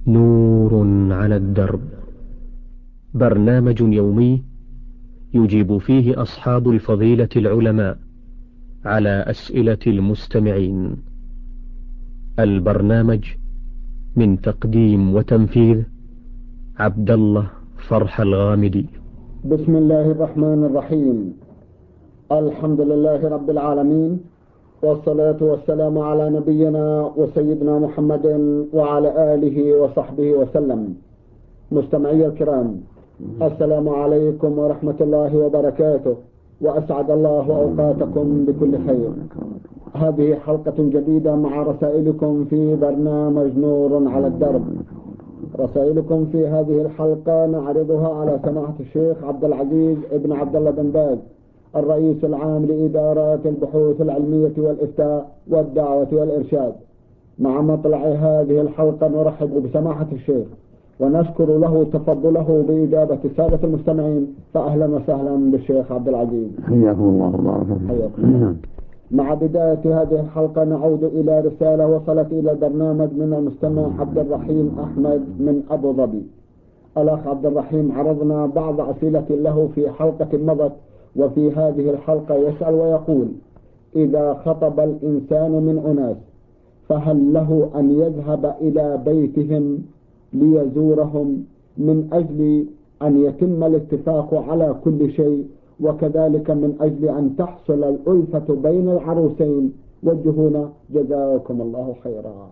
نور على الدرب، برنامج يومي يجيب فيه أصحاب الفضيلة العلماء على أسئلة المستمعين. البرنامج من تقديم وتنفيذ عبد الله فرح الغامدي. بسم الله الرحمن الرحيم. الحمد لله رب العالمين، والصلاة والسلام على نبينا وسيدنا محمد وعلى آله وصحبه وسلم. مستمعي الكرام، السلام عليكم ورحمة الله وبركاته، وأسعد الله أوقاتكم بكل خير. هذه حلقة جديدة مع رسائلكم في برنامج نور على الدرب. رسائلكم في هذه الحلقة نعرضها على سماحة الشيخ عبد العزيز ابن عبد الله بن باز، الرئيس العام لإدارات البحوث العلمية والإفتاء والدعوة والإرشاد. مع مطلع هذه الحلقة نرحب بسماحة الشيخ ونشكر له تفضله بإجابة السادة المستمعين، فأهلا وسهلا بالشيخ عبد العزيز. حياكم الله وبارك فيكم. مع بداية هذه الحلقة نعود إلى رسالة وصلت إلى البرنامج من المستمع عبد الرحيم أحمد من أبو ظبي. الأخ عبد الرحيم عرضنا بعض أسئلة له في حلقة مضت، وفي هذه الحلقة يسأل ويقول: إذا خطب الإنسان من أناس فهل له أن يذهب إلى بيتهم ليزورهم من أجل أن يتم الاتفاق على كل شيء، وكذلك من أجل أن تحصل الألفة بين العروسين؟ وجهونا جزاكم الله خيرا.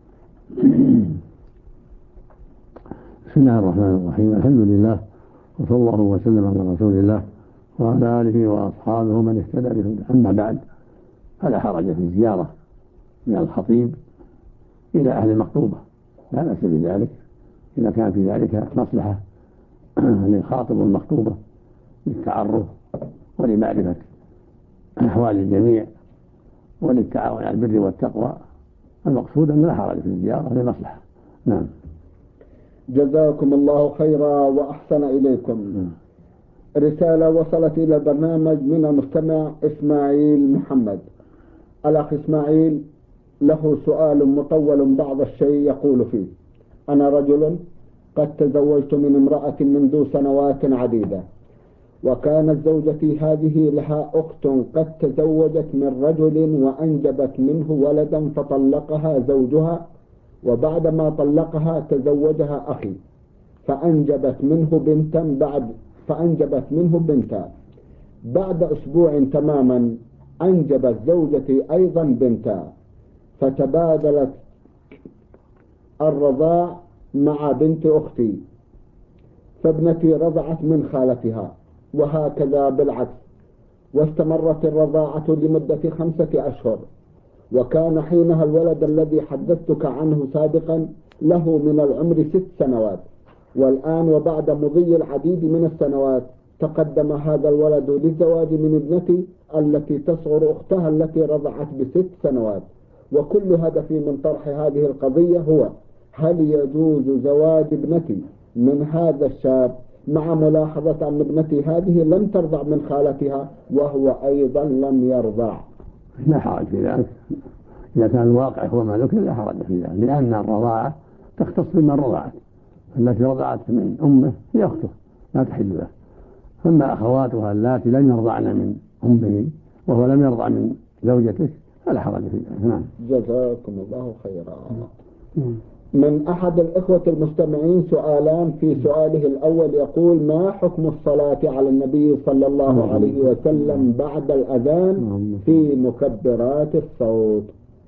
بسم الله الرحمن الرحيم. الحمد لله، وصلى الله وسلم على رسول الله وعلى آله وأصحابه من اهتدى بهداه. أما بعد، فلا حرج في الزيارة من الخطيب إلى أهل المخطوبة، لا بأس بذلك إذا كان في ذلك مصلحة لخاطب المخطوبة للتعرف ولمعرفة أحوال الجميع وللتعاون على البر والتقوى. المقصود أن لا حرج في الزيارة لمصلحة. نعم. جزاكم الله خيرا وأحسن إليكم. رسالة وصلت إلى البرنامج من المستمع إسماعيل محمد. الأخ إسماعيل له سؤال مطول بعض الشيء، يقول فيه: أنا رجل قد تزوجت من امرأة منذ سنوات عديدة، وكانت زوجتي هذه لها أخت قد تزوجت من رجل وأنجبت منه ولدا فطلقها زوجها، وبعدما طلقها تزوجها أخي فأنجبت منه بنتا. بعد أسبوع تماما أنجبت زوجتي أيضا بنتا، فتبادلت الرضاع مع بنت أختي، فابنتي رضعت من خالتها، وهكذا بالعكس، واستمرت الرضاعة لمدة 5 أشهر. وكان حينها الولد الذي حدثتك عنه سابقا له من العمر 6 سنوات، والآن وبعد مضي العديد من السنوات تقدم هذا الولد للزواج من ابنتي التي تصغر أختها التي رضعت ب6 سنوات. وكل هدفي من طرح هذه القضية هو: هل يجوز زواج ابنتي من هذا الشاب، مع ملاحظة أن ابنتي هذه لم ترضع من خالتها وهو أيضا لم يرضع؟ لا حرج في ذلك إذا كان الواقع هو ما ذكر، لا حرج في ذلك، لأن الرضاعة تختص بمن رضعت، التي رضعت من أمه هي أخته لا تحل له، أما أخواتها اللاتي لم يرضعن من أمه وهو لم يرضع من زوجته فلا حرج في ذلك. نعم. جزاكم الله خيرا. من أحد الإخوة المستمعين سؤالان. في سؤاله الأول يقول: ما حكم الصلاة على النبي صلى الله عليه وسلم بعد الأذان في مكبرات الصوت؟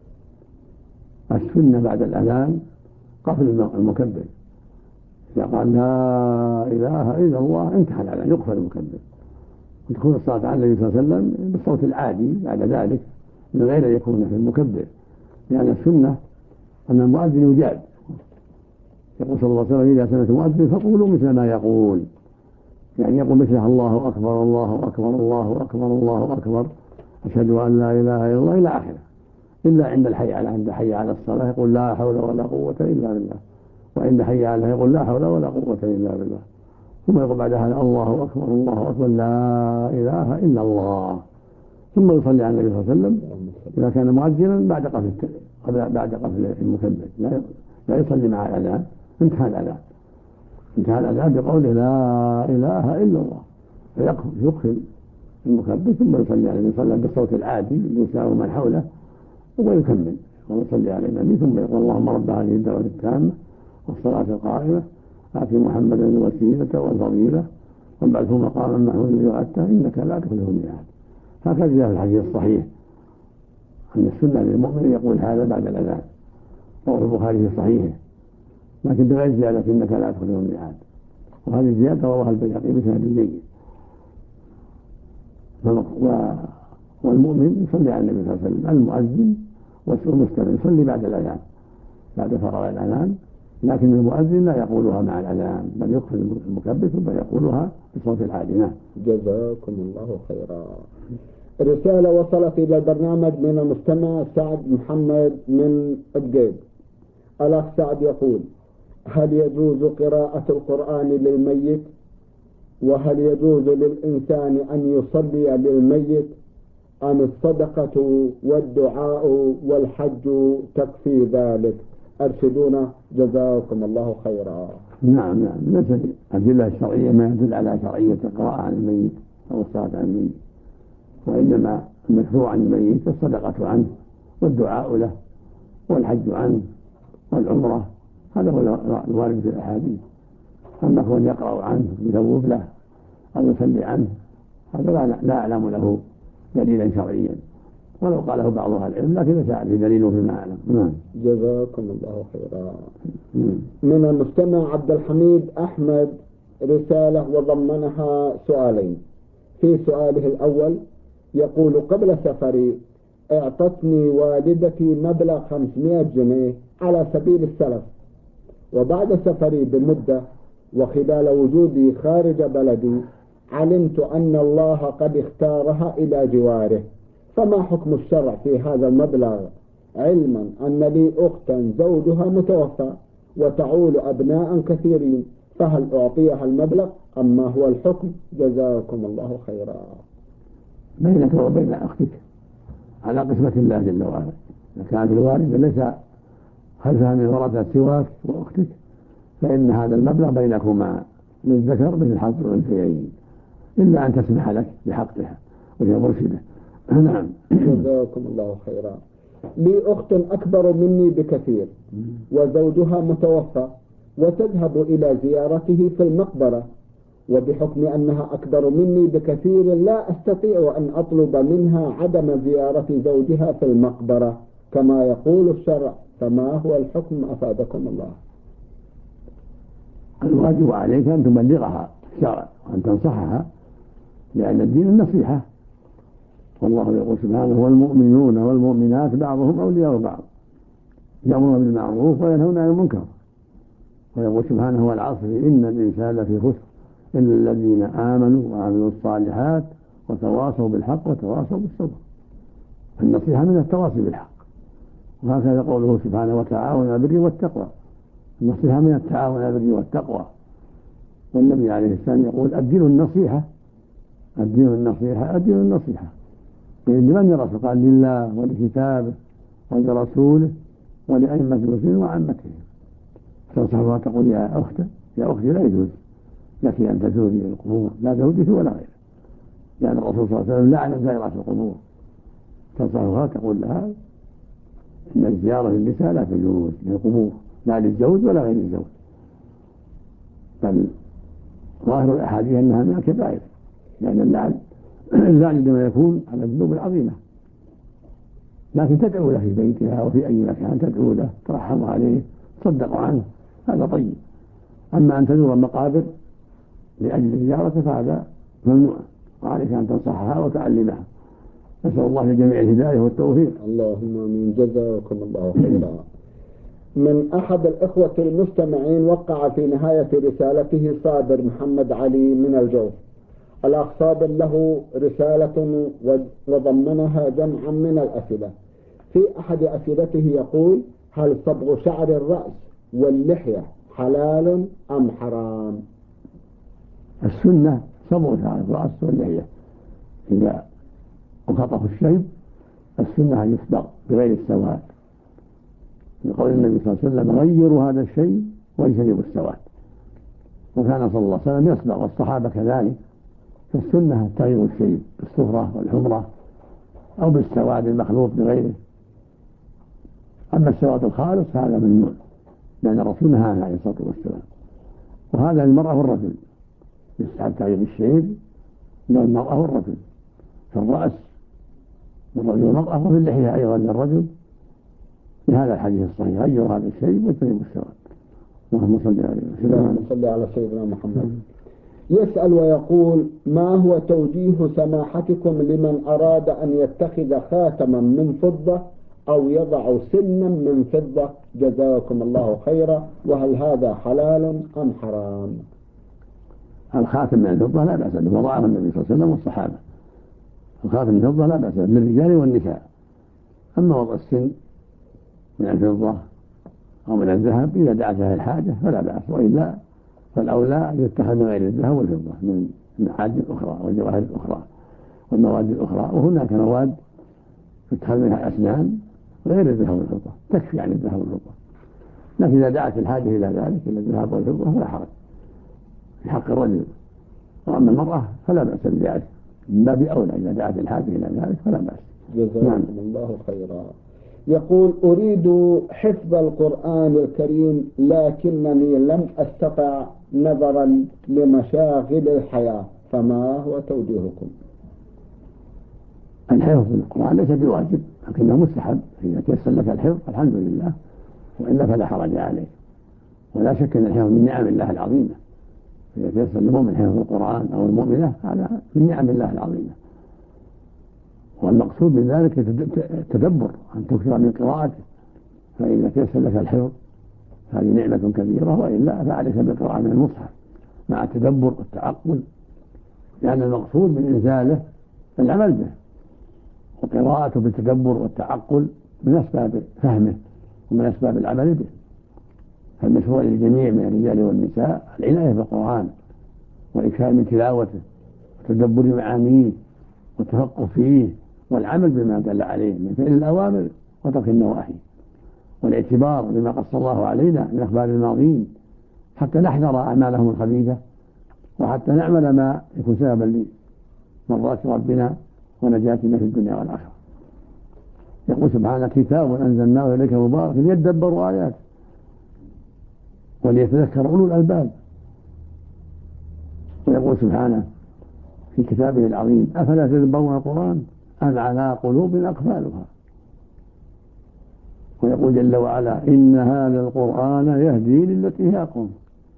السنة بعد الأذان قفل المكبر، إذا قال لا إله إلا الله انتهى الأذان يقفل المكبر، وتكون الصلاة على النبي صلى الله عليه وسلم بالصوت العادي بعد ذلك من غير أن يكون في المكبر، لأن السنة أن المؤذن يجاب، يقول صلى الله عليه وسلم: إذا سمعت المؤذن فقولوا مثل ما يقول، يعني يقول مثلها: الله أكبر الله أكبر الله أكبر الله أكبر أشهد أن لا إله إلا الله إلى آخره، إلا عند الحي على الصلاة يقول: لا حول ولا قوة إلا بالله، وعند حي على يقول: لا حول ولا قوة إلا بالله، ثم يقول بعدها: الله أكبر الله أكبر لا إله إلا الله، ثم يصلي على النبي صلى الله عليه وسلم إذا كان مؤذنا بعد قفل المكبر، لا يصلي مع الأذان انتهى الأذان. انتهى الأذان بقوله لا إله إلا الله، فيدخل المكبر ثم يصلي عليه، يصلي بالصوت العادي ليسمعه من حوله ويكمل ويصلي على النبي ثم يقول اللهم رب هذه الدعوة التامة والصلاة القائمة آت محمدا الوسيلة والفضيلة وابعثه مقاما محمودا وعدته إنك لا تخلف الميعاد. هكذا جاء في الحديث الصحيح أن السنة للمؤمن يقول هذا بعد الأذان، رواه البخاري في صحيحه، لكن بغير زيادة إنك لا تخلف الميعاد، وهذه الزيادة رواها البيهقي بسند جيد. والمؤمن يصلي على النبي صلى الله عليه وسلم، المؤذن والمستمع يصلي بعد الأذان بعد فراغ الأذان، لكن المؤذن لا يقولها مع الأذان بل يدخل المكبر ثم يقولها بصوت العادي. جزاكم الله خيرا. رسالة وصلت إلى البرنامج من المستمع سعد محمد من الجيب. الأخ سعد يقول: هل يجوز قراءة القرآن للميت؟ وهل يجوز للإنسان أن يصلي للميت أم الصدقة والدعاء والحج تكفي ذلك؟ أرشدونا جزاكم الله خيرا. نعم ليس الأدلة الشرعية ما يدل على شرعية القراءة عن الميت أو الصلاة عن الميت، وإنما المشروع عن الميت الصدقة عنه والدعاء له والحج عنه والعمرة، هذا هو الوارد في الأحاديث. أما كون يقرأ عنه يثوب له أو يصلي عنه هذا لا أعلم له دليلا شرعيا، ولو قاله بعض أهل العلم لكن ليس عليه دليل فيما أعلم. جزاكم الله خيرا. من المستمع عبد الحميد أحمد رسالة وضمنها سؤالين. في سؤاله الأول يقول: قبل سفري اعطتني والدتي مبلغ 500 جنيه على سبيل السلف، وبعد سفري بمدة وخلال وجودي خارج بلدي علمت أن الله قد اختارها إلى جواره، فما حكم الشرع في هذا المبلغ، علما أن لي أختا زوجها متوفى وتعول أبناء كثيرين، فهل أعطيها المبلغ أم ما هو الحكم؟ جزاكم الله خيرا. بينك وبين أختك على قسمة الله جل وعلا. إذا كانت الوالدة ليس خلفها من ورثة سواك وأختك فإن هذا المبلغ بينكما للذكر مثل حظ الأنثيين، إلا أن تسمح لك بحقها وهي مرشدة. نعم. جزاكم الله خيرا. لي أخت أكبر مني بكثير وزوجها متوفى وتذهب إلى زيارته في المقبرة، وبحكم أنها أكبر مني بكثير لا أستطيع أن أطلب منها عدم زيارة زوجها في المقبرة كما يقول الشرع، فما هو الحكم أفادكم الله؟ الواجب عليك أن تبلغها الشرع وأن تنصحها، لأن الدين النصيحة، والله يقول سبحانه: والمؤمنون والمؤمنات بعضهم أولياء بعض يأمرون بالمعروف وينهون عن المنكر، ويقول سبحانه: والعصر إن الإنسان لفي خسر إلا الذين آمنوا وعملوا الصالحات وتواصوا بالحق وتواصوا بالصبر. النصيحة من التواصي بالحق، وهكذا قوله سبحانه: وتعاونوا على البر والتقوى. النصيحة من التعاون على البر والتقوى. والنبي عليه السلام يقول: الدين النصيحة، الدين النصيحة، الدين النصيحة. لمن الرسول؟ قال: لله ولكتابه ولرسوله ولأئمة المسلمين وعامتهم. تنصحها تقول: يا أختي لا يجوز لك أن تزوري القبور، لا زوجك ولا غيره، لأن الرسول صلى الله عليه وسلم لعن زائرات القبور. تنصحها تقول لها إن الزيارة للنساء لا تجوز للقبور، لا للزوج ولا غير الزوج، بل ظاهر الأحاديث أنها من الكبائر، لأن اللعن عندما يكون على الذنوب العظيمة. لكن تدعو له في بيتها وفي أي مكان، تدعو له ترحم عليه تصدق عنه، هذا طيب. أما أن تزور المقابر لأجل زيارته فهذا ممنوع، وعليك أن تنصحها وتعلمها. نسأل الله للجميع الهداية والتوفيق. اللهم آمين. جزاكم الله خيرا. من أحد الإخوة المستمعين وقع في نهاية رسالته صابر محمد علي من الجوف. الأخ صابر له رسالة وضمنها جمعا من الأسئلة. في أحد أسئلته يقول: هل صبغ شعر الرأس واللحية حلال أم حرام؟ السنة صبغ شعر الرأس واللحية إذا وخطف الشيب، السنة أن يصبغ بغير السواد، لقول النبي صلى الله عليه وسلم: غيروا هذا الشيء واجتنبوا السواد. وكان صلى الله عليه وسلم يصنع والصحابة كذلك. فالسنة التغيير الشيء بالصفرة والحمرة أو بالسواد المخلوط بغيره. أما السواد الخالص هذا ممنوع، لأن الرسول نهى عنه عليه الصلاة والسلام. وهذا للمرأة والرجل، يستحب تغيير الشيب للمرأة والرجل في الرأس والرجل والمرأة، وفي اللحية أيضا للرجل، بهذا الحديث الصحيح: غيروا هذا الشيء واجتنبوا السواد. اللهم صل على سيدنا اللهم صل على سيدنا محمد. يسأل ويقول: ما هو توجيه سماحتكم لمن أراد أن يتخذ خاتما من فضة أو يضع سنا من فضة؟ جزاكم الله خيرا، وهل هذا حلال أم حرام؟ الخاتم من الفضة لا بأس به، وضعه النبي صلى الله عليه وسلم والصحابة. الخاتم من الفضة لا بأس به للرجال والنساء. أما وضع السن من الفضة أو من الذهب إذا دعت له الحاجة فلا بأس، وإلا فالأولى أن يتخذ من غير الذهب والفضة من المعادن الأخرى والجواهر الأخرى والمواد الأخرى. وهناك مواد يتخذ منها أسنان غير الذهب والفضة تكفي عن الذهب والفضة، لكن إذا دعت الحاجة إلى ذلك إلى الذهب والفضة فلا حرج في حق الرجل. وأما المرأة فلا بأس بذلك، من باب أولى إذا دعت الحاجة إلى ذلك فلا بأس. جزاكم الله خيرا. يقول: أريد حفظ القرآن الكريم لكنني لم أستطع نظرا لمشاغل الحياة، فما هو توجيهكم؟ الحفظ القرآن ليس بواجب لكنه مستحب، إذا تيسر لك الحفظ الحمد لله، وإلا فلا حرج عليه. ولا شك أن الحفظ من نعم الله العظيمة، إذا تيسر المؤمن حفظ القرآن أو المؤمنة هذا من نعم الله العظيمة. والمقصود من ذلك التدبر، أن تكثر من قراءته، فإذا تيسر لك الحفظ هذه نعمة كبيرة، وإلا فعليك بالقراءة من المصحف مع التدبر والتعقل، لأن المقصود من إنزاله العمل به، وقراءته بالتدبر والتعقل من أسباب فهمه ومن أسباب العمل به. فالمشروع للجميع من الرجال والنساء العناية بالقرآن والإكثار من تلاوته وتدبر معانيه والتفقه فيه والعمل بما دل عليه من فعل الأوامر وترك النواهي، والاعتبار بما قص الله علينا من أخبار الماضين حتى نحذر أعمالهم الخبيثة، وحتى نعمل ما يكون سببا لمرضاة ربنا ونجاتنا في الدنيا والآخرة. يقول سبحانه: كتاب أنزلناه إليك مبارك ليدبروا آياته وليتذكر أولو الألباب. ويقول سبحانه في كتابه العظيم: أفلا تدبرون القرآن أم على قلوب أقفالها. ويقول جل وعلا: إن هذا القرآن يهدي للتي هي أقوم.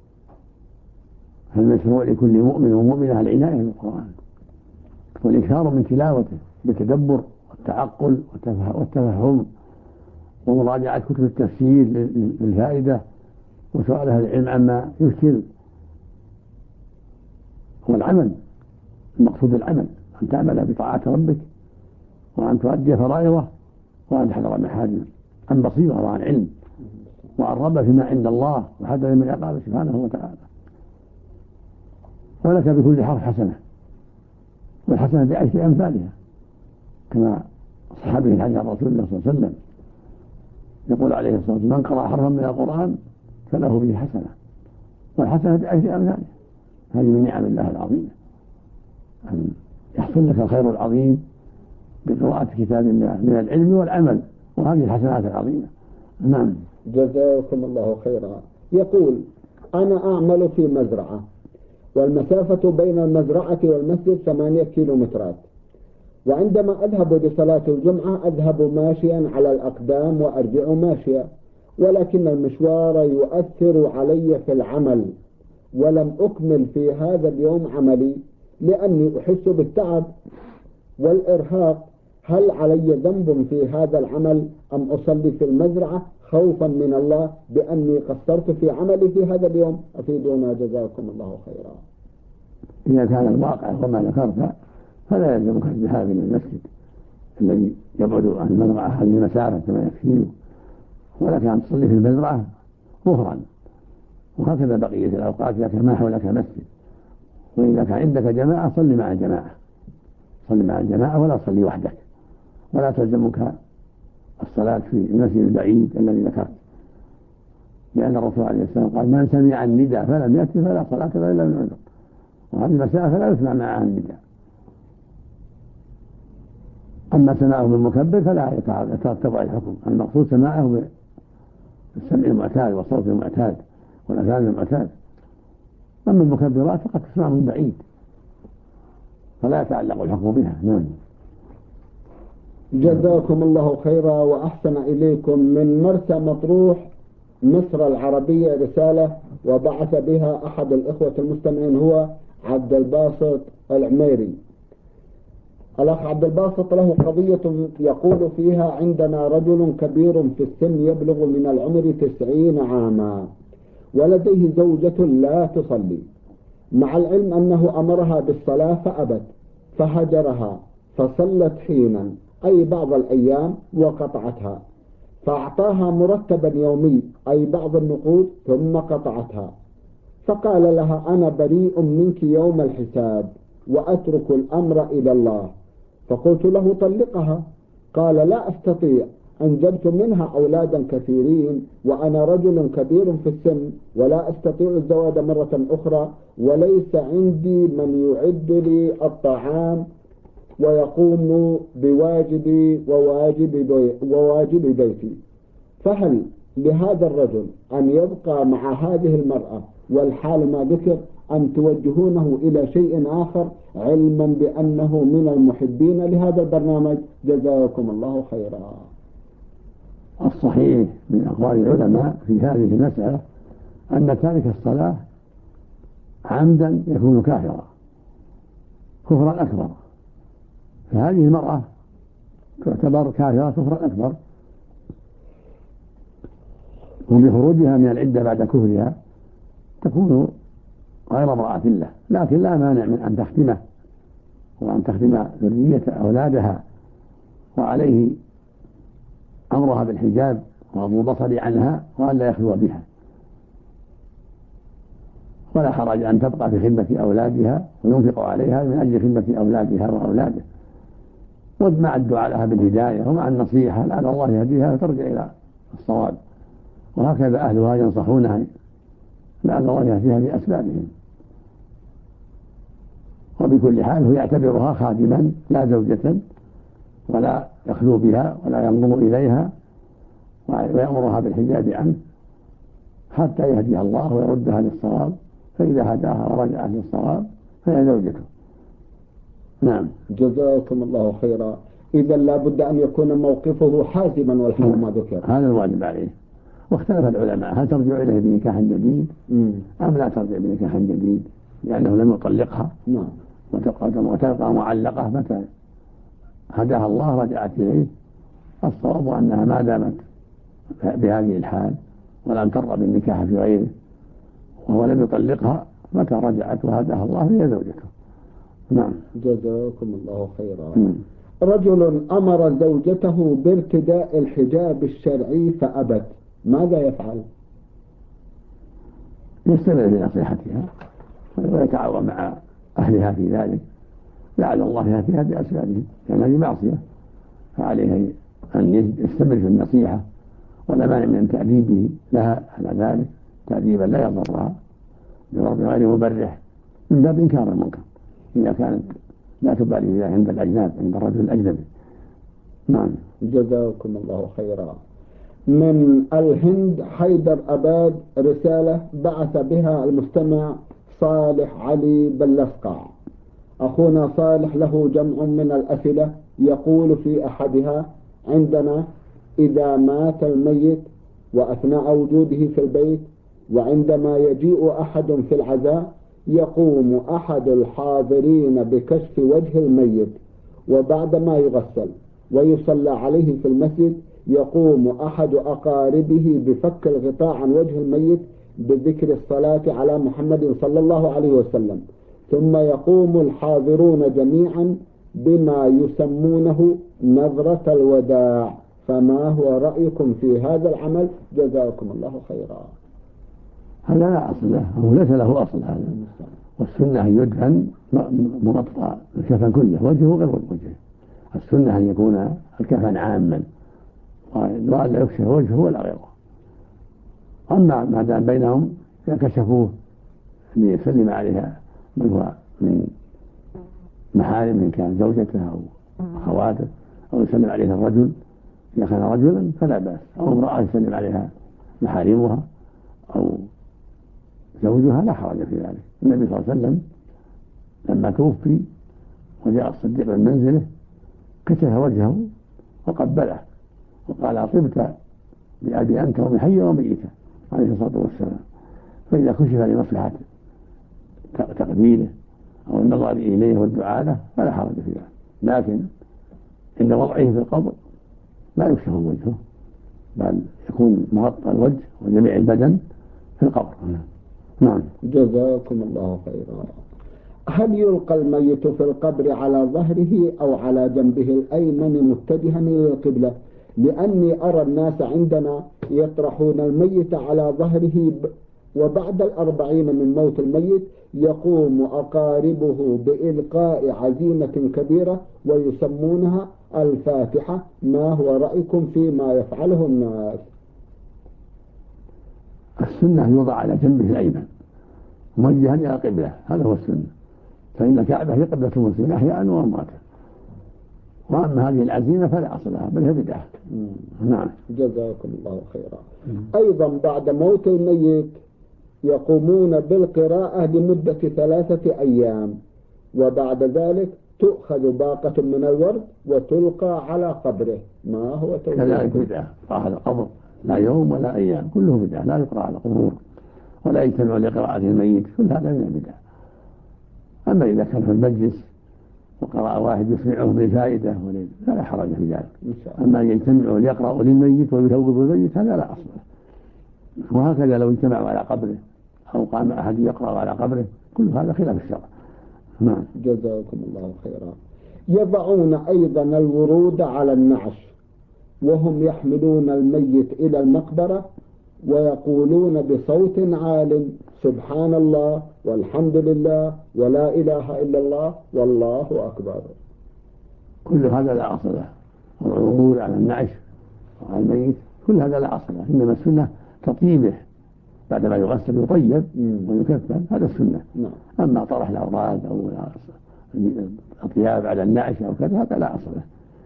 فالمشروع لكل مؤمن ومؤمنة العناية بالقرآن والإكثار من تلاوته بالتدبر والتعقل والتفهم ومراجعة كتب التفسير للفائدة وسؤال أهل العلم عما يشكل. والعمل المقصود العمل، أن تعمل بطاعة ربك وأن تؤدي فرائضه وأن تحذر محارمه عن بصيرة وعن علم، وأن رغب فيما عند الله وحذر من عقابه سبحانه وتعالى. ولك بكل حرف حسنة، والحسنة بعشر أمثالها، كما صح به الحديث عن رسول الله صلى الله عليه وسلم يقول عليه الصلاة والسلام: من قرأ حرفا من القرآن فله به حسنة، والحسنة بعشر أمثالها. هذه من نعم الله العظيمة، أن يحصل لك الخير العظيم بقراءة كتاب الله من العلم والعمل، وهذه الحسنات العظيمة. نعم. جزاكم الله خيرا. يقول: أنا أعمل في مزرعة، والمسافة بين المزرعة والمسجد 8 كيلومترات، وعندما أذهب لصلاة الجمعة أذهب ماشيا على الأقدام وأرجع ماشيا، ولكن المشوار يؤثر علي في العمل، ولم أكمل في هذا اليوم عملي لأني أحس بالتعب والإرهاق. هل علي ذنب في هذا العمل أم أصلي في المزرعة خوفا من الله بأني قصرت في عملي في هذا اليوم؟ أفيدونا جزاكم الله خيرا. إذا كان الواقع وما ذكرت فلا يلزمك الذهاب إلى المسجد الذي يبعد عن المزرعة هذه المسافة 8 كيلو، ولك أن تصلي في المزرعة ظهرا، وهكذا بقية الأوقات إذا كان ما حولك مسجد. وإذا كان عندك جماعة صلي مع الجماعة، صلي مع الجماعة ولا تصلي وحدك، ولا تلزمك الصلاة في المسجد البعيد الذي ذكرت. لأن الرسول عليه السلام قال: من سمع النداء فلم يأتي فلا صلاة له إلا من عذر. وهذه مساء فلا يسمع معها النداء. أما سماعه بالمكبر فلا يترتب على الحكم، المقصود سماعه بالسمع المعتاد والصوت المعتاد والأذان المعتاد. أما المكبرات فقد تسمع من بعيد فلا يتعلق الحكم بها. نعم. جزاكم الله خيرا وأحسن إليكم. من مرسى مطروح مصر العربية رسالة وبعث بها أحد الإخوة المستمعين هو عبد الباسط العميري. الأخ عبد الباسط له قضية يقول فيها: عندنا رجل كبير في السن يبلغ من العمر 90 عاما ولديه زوجة لا تصلي، مع العلم أنه أمرها بالصلاة فأبت فهجرها فصلت حينا أي بعض الأيام وقطعتها، فأعطاها مرتبا يومي أي بعض النقود ثم قطعتها، فقال لها: أنا بريء منك يوم الحساب وأترك الأمر إلى الله. فقلت له: طلقها. قال: لا أستطيع، أنجبت منها أولادا كثيرين وأنا رجل كبير في السن ولا أستطيع الزواج مرة أخرى، وليس عندي من يعد لي الطعام ويقوم بواجبي وواجب بيتي، فهل لهذا الرجل أن يبقى مع هذه المرأة والحال ما ذكر أم توجهونه إلى شيء آخر، علما بأنه من المحبين لهذا البرنامج؟ جزاكم الله خيرا. الصحيح من أقوال العلماء في هذه المسألة أن تارك الصلاة عمدا يكون كافرا كفرا أكبر، فهذه المرأة تعتبر كافرة كفرا أكبر، وبخروجها من العدة بعد كفرها تكون غير امرأة له، لكن لا مانع من أن تختمه وأن تختم ذرية أولادها، وعليه أمرها بالحجاب وغض البصر عنها وأن لا يخلو بها، ولا حرج أن تبقى في خدمة أولادها وينفق عليها من أجل خدمة أولادها وأولاده، ومع الدعاء لها بالهداية ومع النصيحة لعل الله يهديها وترجع إلى الصواب، وهكذا أهلها ينصحونها لعل الله يهديها بأسبابهم. وبكل حال هو يعتبرها خادما لا زوجة، ولا يخلو بها ولا ينظر إليها ويأمرها بالحجاب عنه حتى يهديها الله ويردها للصواب، فإذا هداها ورجعت للصواب فهي زوجته. نعم. جزاكم الله خيرا. إذا لا بد أن يكون موقفه حازما والحال ما ذكر، هذا الواجب عليه. واختلف العلماء هل ترجع إليه بنكاح جديد أم لا ترجع بنكاح جديد، لأنه لم يطلقها وتبقى معلقة متى هداها الله رجعت إليه. الصواب أنها ما دامت بهذه الحال ولم ترغب بالنكاح في غيره وهو لم يطلقها متى رجعت وهداها الله فهي زوجته. نعم. جزاكم الله خيرا. رجل أمر زوجته بارتداء الحجاب الشرعي فأبت، ماذا يفعل؟ يستمر في نصيحتها ويتعاون مع أهلها في ذلك، لعل الله يهديها بأسبابه، لأن هذه معصية، فعليه أن يستمر في النصيحة ولا مانع من تأديبه لها على ذلك تأديبا لا يضرها بضرب غير مبرح من باب إنكار المنكر إذا كانت لا تبالي بها عند الأجناب عند الرجل الأجنبي. نعم. جزاكم الله خيرا. من الهند حيدر أباد رسالة بعث بها المستمع صالح علي بلسقع. أخونا صالح له جمع من الأسئلة، يقول في أحدها: عندنا إذا مات الميت وأثناء وجوده في البيت وعندما يجيء أحد في العزاء يقوم أحد الحاضرين بكشف وجه الميت، وبعدما يغسل ويصلى عليه في المسجد يقوم أحد أقاربه بفك الغطاء عن وجه الميت بذكر الصلاة على محمد صلى الله عليه وسلم، ثم يقوم الحاضرون جميعا بما يسمونه نظرة الوداع، فما هو رأيكم في هذا العمل؟ جزاكم الله خيرا. هذا لا أصل له، هو ليس له أصل هذا، والسنة أن يدهن مغطى الكفن كله وجهه غير وجهه، السنة أن يكون الكفن عاما وأن لا يكشف وجهه ولا غيره، أما ما دام بينهم كشفوه ليسلم عليها من هو من محارم، إن كان زوجته أو أخواته، أو يسلم عليها الرجل إذا كان رجلا فلا بأس، أو امرأة يسلم عليها محارمها أو زوجها لا حرج في ذلك. النبي صلى الله عليه وسلم لما توفي وجاء الصديق من منزله كشف وجهه وقبله وقال طبت بأبي أنت وبحي وميتا عليه الصلاة والسلام. فإذا كشف لمصلحة تقبيله أو النظر إليه والدعاء له فلا حرج في ذلك، لكن عند وضعه في القبر لا يكشف وجهه، بل يكون مغطى الوجه وجميع البدن في القبر. نعم. جزاكم الله خيرا. هل يلقى الميت في القبر على ظهره أو على جنبه الأيمن متجها إلى القبلة؟ لأني أرى الناس عندنا يطرحون الميت على ظهره، وبعد 40 من موت الميت يقوم أقاربه بإلقاء عزيمة كبيرة ويسمونها الفاتحة. ما هو رأيكم فيما يفعله الناس؟ السنة يوضع على جنبه الأيمن موجها إلى القبلة، هذا هو السنة، فإن الكعبة هي قبلة المسلمين أحياء وأمواتا. وأما هذه العزيمة فلا أصل لها بل هي بدعة. نعم. جزاكم الله خيرا. أيضا بعد موت الميت يقومون بالقراءة لمدة 3 أيام، وبعد ذلك تؤخذ باقة من الورد وتلقى على قبره. ما هو كذلك بدعة، على القبر لا يوم ولا أيام، كله بدعة، لا يقرأ على القبور ولا يجتمع لقراءة الميت، كل هذا من البدع. أما إذا كان في المجلس وقرأ واحد يسمعه بفائدة فلا حرج في ذلك. أما يجتمعوا ليقرأوا للميت ويثوبوا الميت هذا لا أصل له. وهكذا لو اجتمعوا على قبره أو قام أحد يقرأ على قبره كل هذا خلاف الشرع. نعم. جزاكم الله خيرا. يضعون أيضا الورود على النعش وهم يحملون الميت إلى المقبرة ويقولون بصوت عال: سبحان الله والحمد لله ولا إله إلا الله والله أكبر. كل هذا لا أصل له، والعروض على النعش وعلى الميت كل هذا لا أصل له، إنما السنة تطيبه بعدما يغسل يطيب ويكفن، هذا السنة. أما طرح الأوراد أو الأطياب على النعش أو كذا هذا لا أصل له.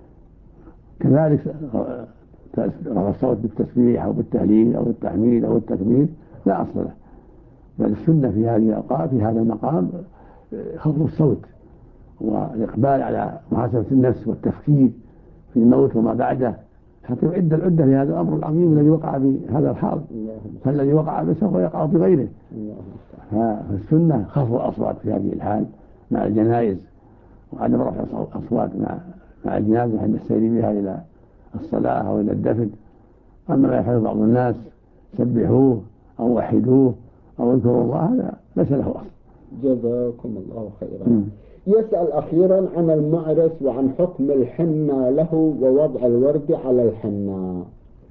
كذلك رفع الصوت بالتسبيح أو بالتهليل أو التحميد أو التكبير لا أصل له، بل السنة في هذه الأوقات في هذا المقام خفض الصوت والإقبال على محاسبة النفس والتفكير في الموت وما بعده حتى يعد العدة لهذا الأمر العظيم الذي وقع في هذا الحال، فالذي وقع به سوف يقع في غيره. فالسنة خفض الأصوات في هذه الحال مع الجنائز، وعدم رفع الأصوات مع الجنازة عند السير بها إلى الصلاة أو إلى الدفن. أما ما يفعل بعض الناس سبحوه أو وحدوه أو اذكروا الله هذا ليس له أصل. جزاكم الله خيرا. يسأل أخيرا عن المعرس وعن حكم الحنة له ووضع الورد على الحنة.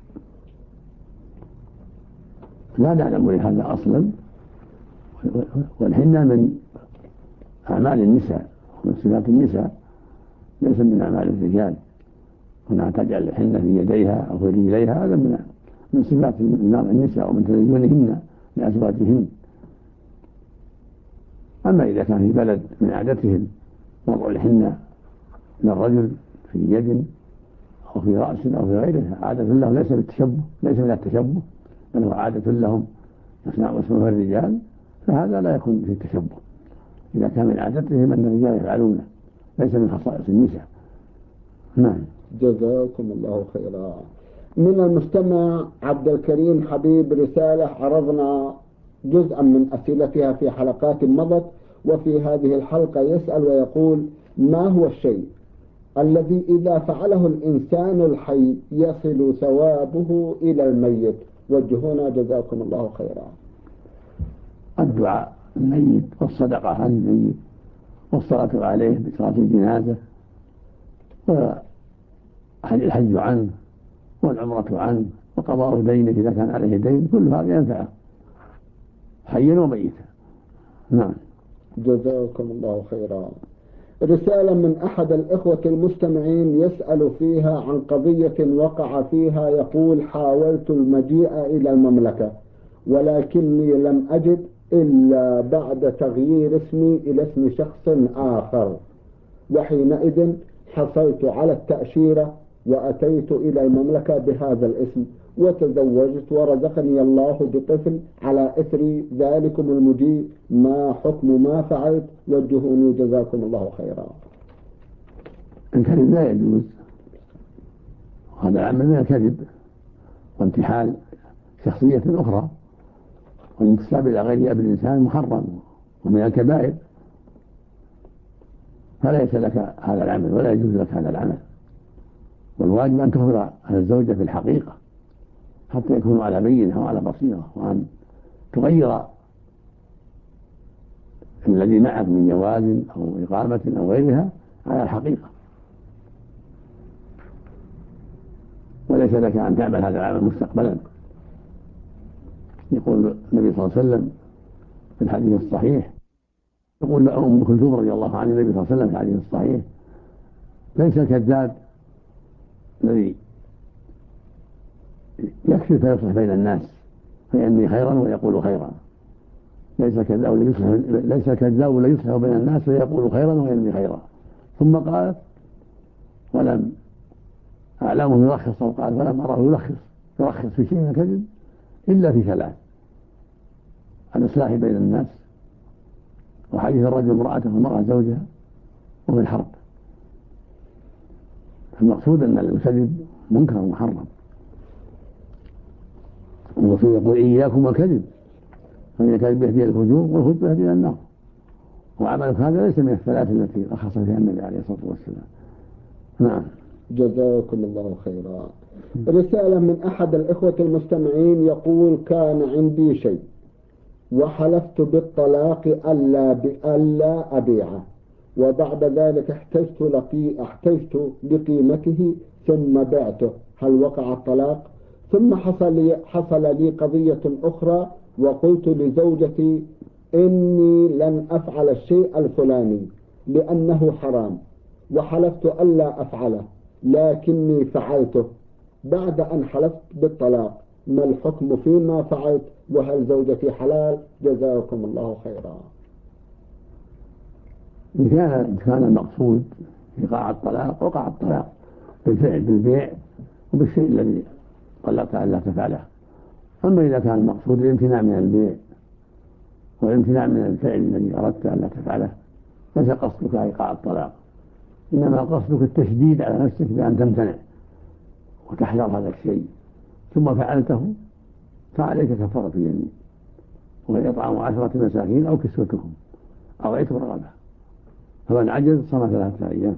لا نعلم لهذا أصلا، والحنة من أعمال النساء ومن صفات النساء ليس من أعمال الرجال. هنا تجعل الحنة في يديها أو في رجليها هذا من صفات النساء ومن تزينهن لأزواجهن. أما إذا كان في بلد من عادتهم وضع الحنة للرجل في يد أو في رأس أو في غيره عادة لهم ليس بالتشبه، ليس من التشبه بل هو عادة لهم يصنعون الرجال، فهذا لا يكون في التشبه إذا كان من عادتهم أن الرجال يفعلونه، ليس من خصائص النساء. نعم. جزاكم الله خيرا. من المستمع عبد الكريم حبيب رسالة عرضنا جزءا من أسئلتها في حلقات مضت، وفي هذه الحلقة يسأل ويقول: ما هو الشيء الذي إذا فعله الإنسان الحي يصل ثوابه إلى الميت؟ وجهونا جزاكم الله خيرا. الدعاء الميت والصدقة عن الميت والصلاة عليه بصلاة الجنازة والحج عنه والعمرة عنه وقضاء دينه إذا كان عليه دين، كل هذا ينفعه حيا وميتا. نعم. جزاكم الله خيرا. رسالة من أحد الإخوة المستمعين يسأل فيها عن قضية وقع فيها، يقول: حاولت المجيء إلى المملكة ولكني لم أجد إلا بعد تغيير اسمي إلى اسم شخص آخر، وحينئذ حصلت على التأشيرة وأتيت إلى المملكة بهذا الاسم وتزوجت ورزقني الله بطفل على إثر ذلكم المجيء. ما حكم ما فعلت؟ وجهوني جزاكم الله خيرا. الكذب لا يجوز، وهذا العمل من الكذب وانتحال شخصية أخرى، والانتساب إلى غير أب الإنسان محرم ومن الكبائر، فليس لك هذا العمل ولا يجوز لك هذا العمل. والواجب أن تخبر عن الزوجة في الحقيقة حتى يكونوا على بينة وعلى بصيرة، وأن تغير الذي معك من جواز أو إقامة أو غيرها على الحقيقة. وليس لك أن تعمل هذا العمل مستقبلا. يقول النبي صلى الله عليه وسلم في الحديث الصحيح، يقول أم كلثوم رضي الله عنها النبي صلى الله عليه وسلم في الحديث الصحيح: ليس الكذاب الذي يكذب فيصلح بين الناس فينمي خيرا ويقول خيرا، ليس الكذاب لا يصلح بين الناس فيقول خيرا وينمي خيرا. ثم قال: ولم أعلمه يرخص، أو قال: فلم أراه يرخص في شيء من الكذب إلا في ثلاث: الإصلاح بين الناس، وحديث الرجل امرأته والمرأة زوجها، وفي الحرب. المقصود أن الكذب منكر محرم. الرسول يقول: إياكم والكذب فإن الكذب يهدي إلى الفجور والفجور يهدي إلى النار. وعملك هذا ليس من الثلاث التي رخص فيها النبي عليه الصلاة والسلام. نعم. جزاكم الله خيرا. رسالة من أحد الإخوة المستمعين يقول: كان عندي شيء وحلفت بالطلاق ألا أبيعه، وبعد ذلك احتجت بقيمته ثم بعته، هل وقع الطلاق؟ ثم حصل لي قضية أخرى، وقلت لزوجتي إني لن أفعل الشيء الفلاني لأنه حرام، وحلفت ألا أفعله لكني فعلته بعد أن حلفت بالطلاق. ما الحكم فيما فعلت؟ وهل زوجتي حلال؟ جزاكم الله خيرا. إن كان المقصود إيقاع الطلاق وقع الطلاق بالفعل، بالبيع وبالشيء الذي طلقت ألا تفعله. أما إذا كان المقصود الامتناع من البيع والامتناع من الفعل الذي أردت ألا تفعله، ليس قصدك إيقاع الطلاق، إنما قصدك التشديد على نفسك بأن تمتنع وتحذر هذا الشيء، ثم فعلته، فعليك كفارة اليمين، وهي إطعام 10 مساكين أو كسوتهم أو عتق رقبة، فمن عجز صام 3 أيام.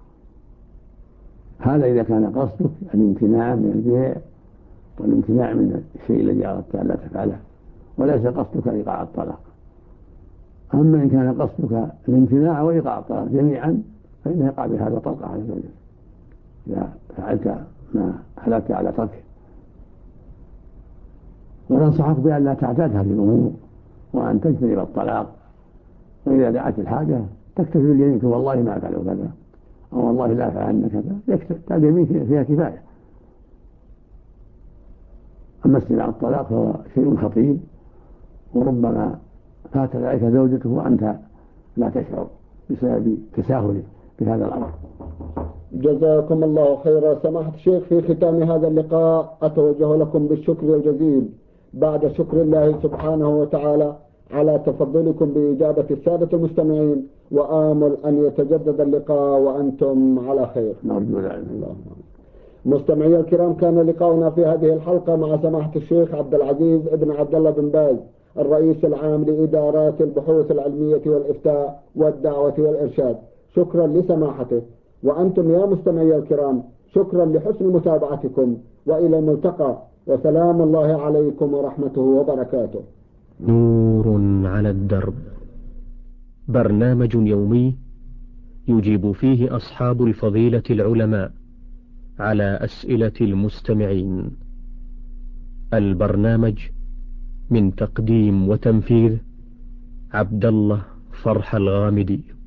هذا إذا كان قصدك الامتناع من البيع والامتناع من الشيء الذي أردت ألا تفعله، وليس قصدك إيقاع الطلاق. أما إن كان قصدك الامتناع وإيقاع الطلاق جميعا، فإنه يقع بهذا طلقة على زوجك إذا فعلت ما حلفت على تركه. وننصحك بأن لا تعتاد هذه الأمور، وأن تجتنب الطلاق، وإذا دعت الحاجة تكتفي باليمين: والله ما أفعل كذا، أو والله لا أفعل كذا، يكتفي اليمين فيها كفاية. أما استماع الطلاق فهو شيء خطير، وربما فات ذلك زوجته وأنت لا تشعر بسبب تساهلك بهذا الأمر. جزاكم الله خيرا. سماحة الشيخ، في ختام هذا اللقاء أتوجه لكم بالشكر الجزيل بعد شكر الله سبحانه وتعالى على تفضلكم بإجابة السادة المستمعين، وآمل أن يتجدد اللقاء وأنتم على خير. نرجو ذلك. مستمعي الكرام، كان لقاؤنا في هذه الحلقة مع سماحة الشيخ عبد العزيز ابن عبد الله بن باز، الرئيس العام لإدارات البحوث العلمية والإفتاء والدعوة والإرشاد. شكرا لسماحته. وأنتم يا مستمعي الكرام، شكرا لحسن متابعتكم، وإلى الملتقى، وسلام الله عليكم ورحمته وبركاته. نور على الدرب، برنامج يومي يجيب فيه أصحاب الفضيلة العلماء على أسئلة المستمعين. البرنامج من تقديم وتنفيذ عبد الله فرح الغامدي.